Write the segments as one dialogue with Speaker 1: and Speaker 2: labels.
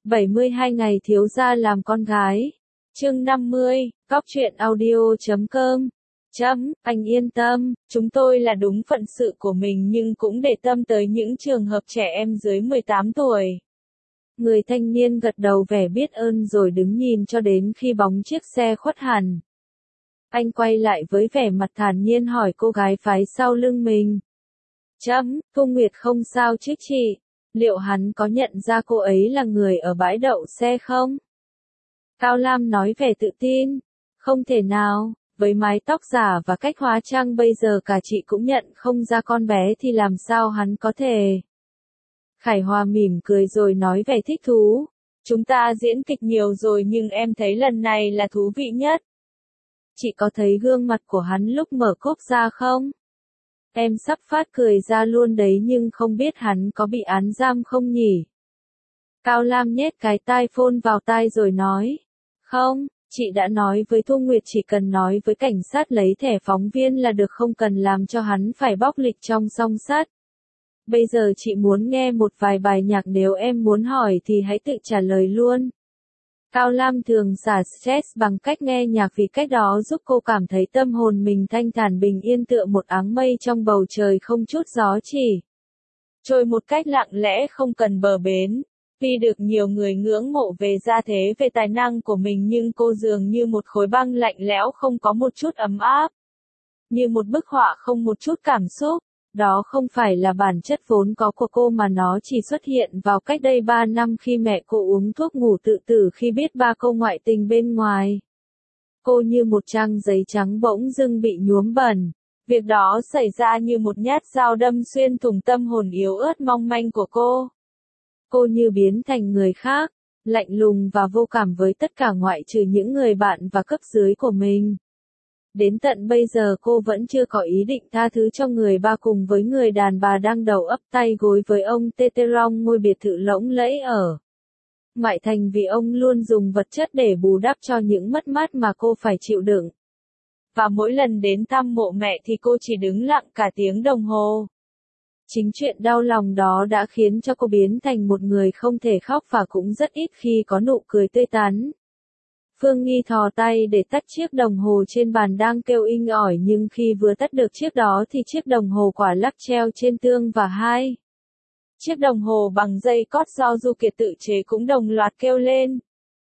Speaker 1: 72 ngày thiếu gia làm con gái. Chương 50, Góc truyện audio.com. Anh yên tâm, chúng tôi là đúng phận sự của mình nhưng cũng để tâm tới những trường hợp trẻ em dưới 18 tuổi. Người thanh niên gật đầu vẻ biết ơn rồi đứng nhìn cho đến khi bóng chiếc xe khuất hẳn. Anh quay lại với vẻ mặt thản nhiên hỏi cô gái phái sau lưng mình. Thu Nguyệt không sao chứ chị? Liệu hắn có nhận ra cô ấy là người ở bãi đậu xe không? Cao Lam nói vẻ tự tin. Không thể nào, với mái tóc giả và cách hóa trang bây giờ cả chị cũng nhận không ra con bé thì làm sao hắn có thể. Khải Hòa mỉm cười rồi nói vẻ thích thú. Chúng ta diễn kịch nhiều rồi nhưng em thấy lần này là thú vị nhất. Chị có thấy gương mặt của hắn lúc mở cốp ra không? Em sắp phát cười ra luôn đấy nhưng không biết hắn có bị án giam không nhỉ? Cao Lam nhét cái tai phone vào tai rồi nói. Không, chị đã nói với Thu Nguyệt chỉ cần nói với cảnh sát lấy thẻ phóng viên là được, không cần làm cho hắn phải bóc lịch trong song sắt. Bây giờ chị muốn nghe một vài bài nhạc, nếu em muốn hỏi thì hãy tự trả lời luôn. Cao Lam thường xả stress bằng cách nghe nhạc vì cách đó giúp cô cảm thấy tâm hồn mình thanh thản bình yên tựa một áng mây trong bầu trời không chút gió chỉ. Trôi một cách lặng lẽ không cần bờ bến. Tuy được nhiều người ngưỡng mộ về gia thế về tài năng của mình nhưng cô dường như một khối băng lạnh lẽo không có một chút ấm áp. Như một bức họa không một chút cảm xúc. Đó không phải là bản chất vốn có của cô mà nó chỉ xuất hiện vào cách đây 3 năm khi mẹ cô uống thuốc ngủ tự tử khi biết ba cô ngoại tình bên ngoài. Cô như một trang giấy trắng bỗng dưng bị nhuốm bẩn. Việc đó xảy ra như một nhát dao đâm xuyên thủng tâm hồn yếu ớt mong manh của cô. Cô như biến thành người khác, lạnh lùng và vô cảm với tất cả ngoại trừ những người bạn và cấp dưới của mình. Đến tận bây giờ cô vẫn chưa có ý định tha thứ cho người ba cùng với người đàn bà đang đầu ấp tay gối với ông Teterong ngôi biệt thự lộng lẫy ở ngoại thành vì ông luôn dùng vật chất để bù đắp cho những mất mát mà cô phải chịu đựng. Và mỗi lần đến thăm mộ mẹ thì cô chỉ đứng lặng cả tiếng đồng hồ. Chính chuyện đau lòng đó đã khiến cho cô biến thành một người không thể khóc và cũng rất ít khi có nụ cười tươi tắn. Phương Nghi thò tay để tắt chiếc đồng hồ trên bàn đang kêu inh ỏi nhưng khi vừa tắt được chiếc đó thì chiếc đồng hồ quả lắc treo trên tường và hai chiếc đồng hồ bằng dây cót do Du Kiệt tự chế cũng đồng loạt kêu lên.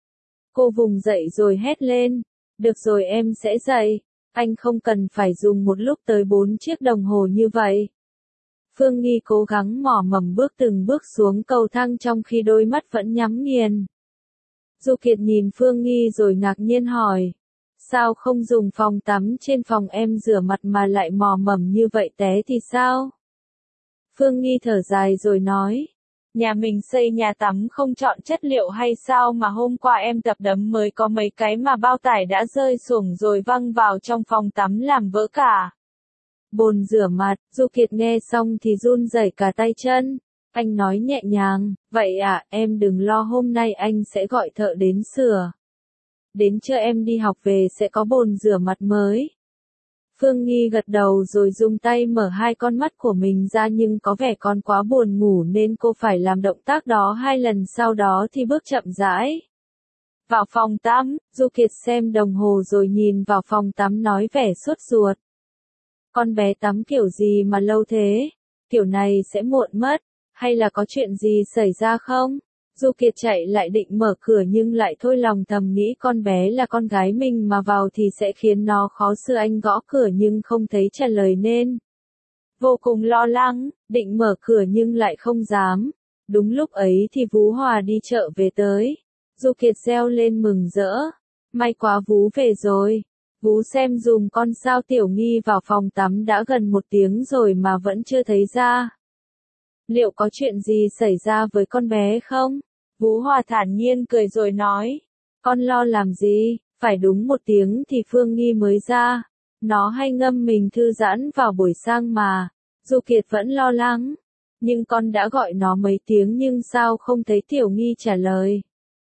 Speaker 1: Cô vùng dậy rồi hét lên. Được rồi, em sẽ dậy. Anh không cần phải dùng một lúc tới 4 chiếc đồng hồ như vậy. Phương Nghi cố gắng mò mẫm bước từng bước xuống cầu thang trong khi đôi mắt vẫn nhắm nghiền. Du Kiệt nhìn Phương Nghi rồi ngạc nhiên hỏi. Sao không dùng phòng tắm trên phòng em rửa mặt mà lại mò mẫm như vậy, té thì sao? Phương Nghi thở dài rồi nói. Nhà mình xây nhà tắm không chọn chất liệu hay sao mà hôm qua em tập đấm mới có mấy cái mà bao tải đã rơi xuống rồi văng vào trong phòng tắm làm vỡ cả. Bồn rửa mặt, Du Kiệt nghe xong thì run rẩy cả tay chân. Anh nói nhẹ nhàng, vậy à, em đừng lo, hôm nay anh sẽ gọi thợ đến sửa. Đến trưa em đi học về sẽ có bồn rửa mặt mới. Phương Nghi gật đầu rồi dùng tay mở hai con mắt của mình ra nhưng có vẻ còn quá buồn ngủ nên cô phải làm động tác đó 2 lần, sau đó thì bước chậm rãi vào phòng tắm. Du Kiệt xem đồng hồ rồi nhìn vào phòng tắm nói vẻ sốt ruột. Con bé tắm kiểu gì mà lâu thế? Kiểu này sẽ muộn mất. Hay là có chuyện gì xảy ra không? Du Kiệt chạy lại định mở cửa nhưng lại thôi lòng thầm nghĩ con bé là con gái mình mà vào thì sẽ khiến nó khó xử. Anh gõ cửa nhưng không thấy trả lời nên vô cùng lo lắng, định mở cửa nhưng lại không dám. Đúng lúc ấy thì Vú Hòa đi chợ về tới. Du Kiệt reo lên mừng rỡ. May quá Vú về rồi. Vú xem dùm con sao Tiểu Nghi vào phòng tắm đã gần 1 tiếng rồi mà vẫn chưa thấy ra. Liệu có chuyện gì xảy ra với con bé không? Vú Hòa thản nhiên cười rồi nói. Con lo làm gì, phải đúng 1 tiếng thì Phương Nghi mới ra. Nó hay ngâm mình thư giãn vào buổi sáng mà. Du Kiệt vẫn lo lắng. Nhưng con đã gọi nó mấy tiếng nhưng sao không thấy Tiểu Nghi trả lời?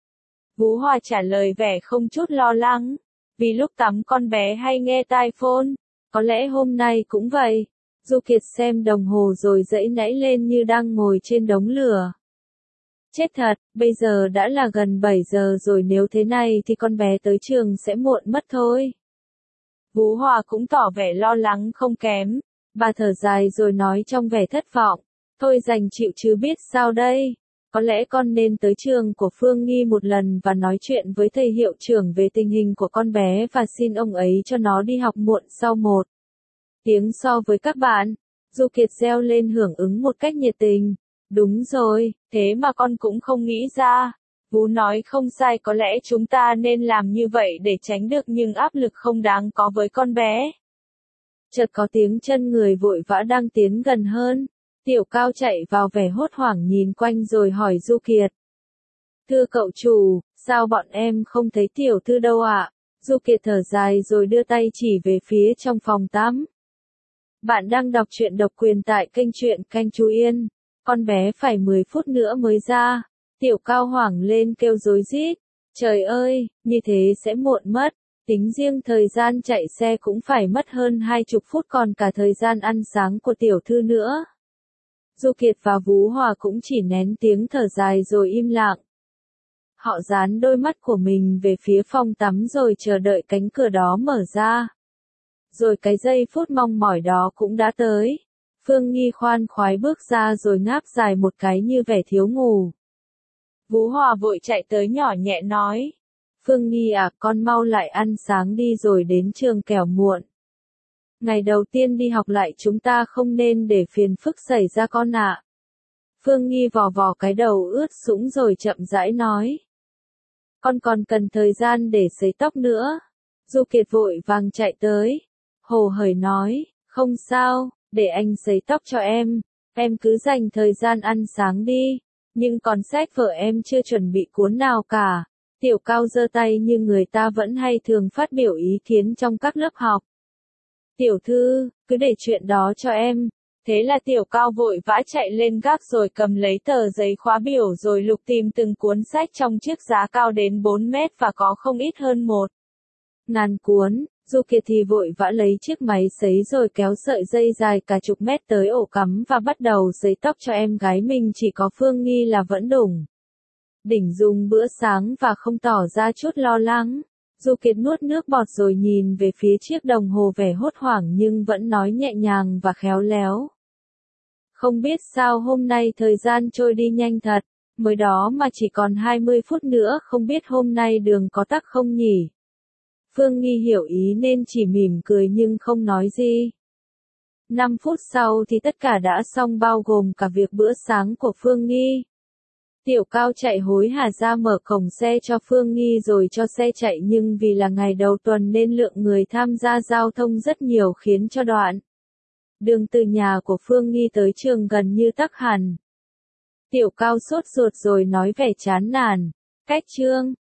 Speaker 1: Vú Hòa trả lời vẻ không chút lo lắng. Vì lúc tắm con bé hay nghe tai phone. Có lẽ hôm nay cũng vậy. Du Kiệt xem đồng hồ rồi giãy nảy lên như đang ngồi trên đống lửa. Chết thật, bây giờ đã là gần 7 giờ rồi, nếu thế này thì con bé tới trường sẽ muộn mất thôi. Vũ Hòa cũng tỏ vẻ lo lắng không kém. Bà thở dài rồi nói trong vẻ thất vọng. Thôi đành chịu chứ biết sao đây. Có lẽ con nên tới trường của Phương Nghi một lần và nói chuyện với thầy hiệu trưởng về tình hình của con bé và xin ông ấy cho nó đi học muộn sau 1 tiếng so với các bạn. Du Kiệt reo lên hưởng ứng một cách nhiệt tình. Đúng rồi, thế mà con cũng không nghĩ ra. Vũ nói không sai, có lẽ chúng ta nên làm như vậy để tránh được những áp lực không đáng có với con bé. Chợt có tiếng chân người vội vã đang tiến gần hơn. Tiểu Cao chạy vào vẻ hốt hoảng nhìn quanh rồi hỏi Du Kiệt. Thưa cậu chủ, sao bọn em không thấy tiểu thư đâu ạ? Du Kiệt thở dài rồi đưa tay chỉ về phía trong phòng tắm. Bạn đang đọc truyện độc quyền tại kênh truyện Canh Chú Yên. Con bé phải 10 phút nữa mới ra. Tiểu Cao hoảng lên kêu rối rít. Trời ơi, như thế sẽ muộn mất. Tính riêng thời gian chạy xe cũng phải mất hơn 20 phút, còn cả thời gian ăn sáng của tiểu thư nữa. Du Kiệt và Vũ Hòa cũng chỉ nén tiếng thở dài rồi im lặng. Họ dán đôi mắt của mình về phía phòng tắm rồi chờ đợi cánh cửa đó mở ra. Rồi cái giây phút mong mỏi đó cũng đã tới. Phương Nghi khoan khoái bước ra rồi ngáp dài một cái như vẻ thiếu ngủ. Vũ Hòa vội chạy tới nhỏ nhẹ nói. Phương Nghi à, con mau lại ăn sáng đi rồi đến trường kẻo muộn. Ngày đầu tiên đi học lại chúng ta không nên để phiền phức xảy ra con ạ. Phương Nghi vò vò cái đầu ướt sũng rồi chậm rãi nói. Con còn cần thời gian để sấy tóc nữa. Du Kiệt vội vàng chạy tới. Hồ hởi nói, không sao, để anh sấy tóc cho em cứ dành thời gian ăn sáng đi. Nhưng còn sách vở em chưa chuẩn bị cuốn nào cả. Tiểu Cao giơ tay như người ta vẫn hay thường phát biểu ý kiến trong các lớp học. Tiểu thư, cứ để chuyện đó cho em. Thế là Tiểu Cao vội vã chạy lên gác rồi cầm lấy tờ giấy khóa biểu rồi lục tìm từng cuốn sách trong chiếc giá cao đến 4 mét và có không ít hơn 1.000 cuốn. Du Kiệt thì vội vã lấy chiếc máy sấy rồi kéo sợi dây dài cả chục mét tới ổ cắm và bắt đầu sấy tóc cho em gái mình. Chỉ có Phương Nghi là vẫn đỉnh dùng bữa sáng và không tỏ ra chút lo lắng. Du Kiệt nuốt nước bọt rồi nhìn về phía chiếc đồng hồ vẻ hốt hoảng nhưng vẫn nói nhẹ nhàng và khéo léo. Không biết sao hôm nay thời gian trôi đi nhanh thật, mới đó mà chỉ còn 20 phút nữa, không biết hôm nay đường có tắc không nhỉ? Phương Nghi hiểu ý nên chỉ mỉm cười nhưng không nói gì. 5 phút sau thì tất cả đã xong, bao gồm cả việc bữa sáng của Phương Nghi. Tiểu Cao chạy hối hả ra mở cổng xe cho Phương Nghi rồi cho xe chạy, nhưng vì là ngày đầu tuần nên lượng người tham gia giao thông rất nhiều khiến cho đoạn đường từ nhà của Phương Nghi tới trường gần như tắc hẳn. Tiểu Cao sốt ruột rồi nói vẻ chán nản. Cách trường